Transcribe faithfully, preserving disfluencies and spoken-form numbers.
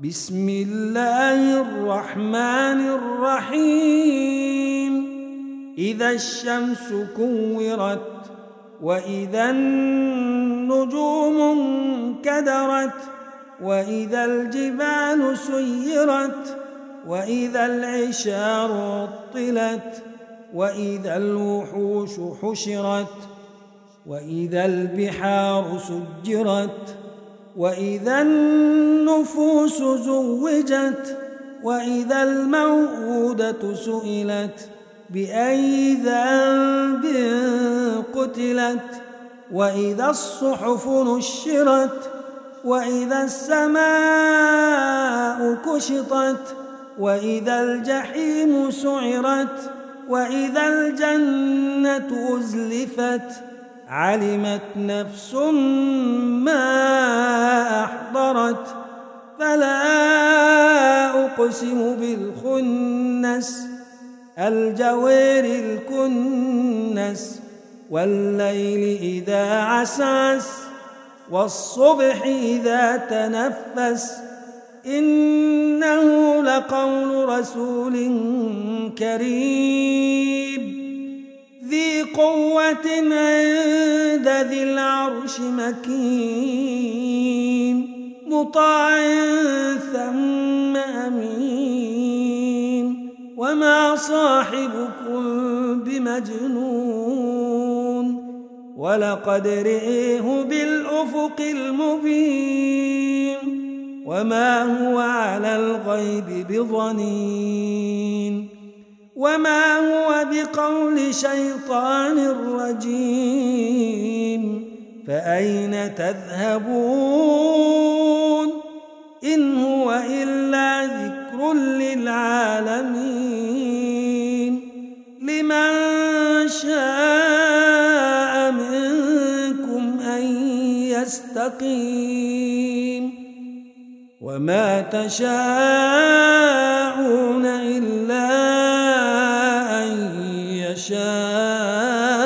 بسم الله الرحمن الرحيم إذا الشمس كورت وإذا النجوم انكدرت وإذا الجبال سيرت وإذا العشار عطلت وإذا الوحوش حشرت وإذا البحار سجرت وإذا النفوس زوجت وإذا الموءودة سئلت بأي ذنب قتلت وإذا الصحف نشرت وإذا السماء كشطت وإذا الجحيم سعرت وإذا الجنة أزلفت علمت نفس ما أحضرت فلا أقسم بالخنس الجوار الكنس والليل إذا عسعس والصبح إذا تنفس إنه لقول رسول كريم ذي قوة عند ذي العرش مكين مطاع ثم أمين وما صاحبكم بمجنون ولقد رئيه بالأفق المبين وما هو على الغيب بضنين وما هو بقول شيطان رجيم فأين تذهبون إن هو إلا ذكر للعالمين لمن شاء منكم أن يستقيم وما تشاءون إلا أن يشاء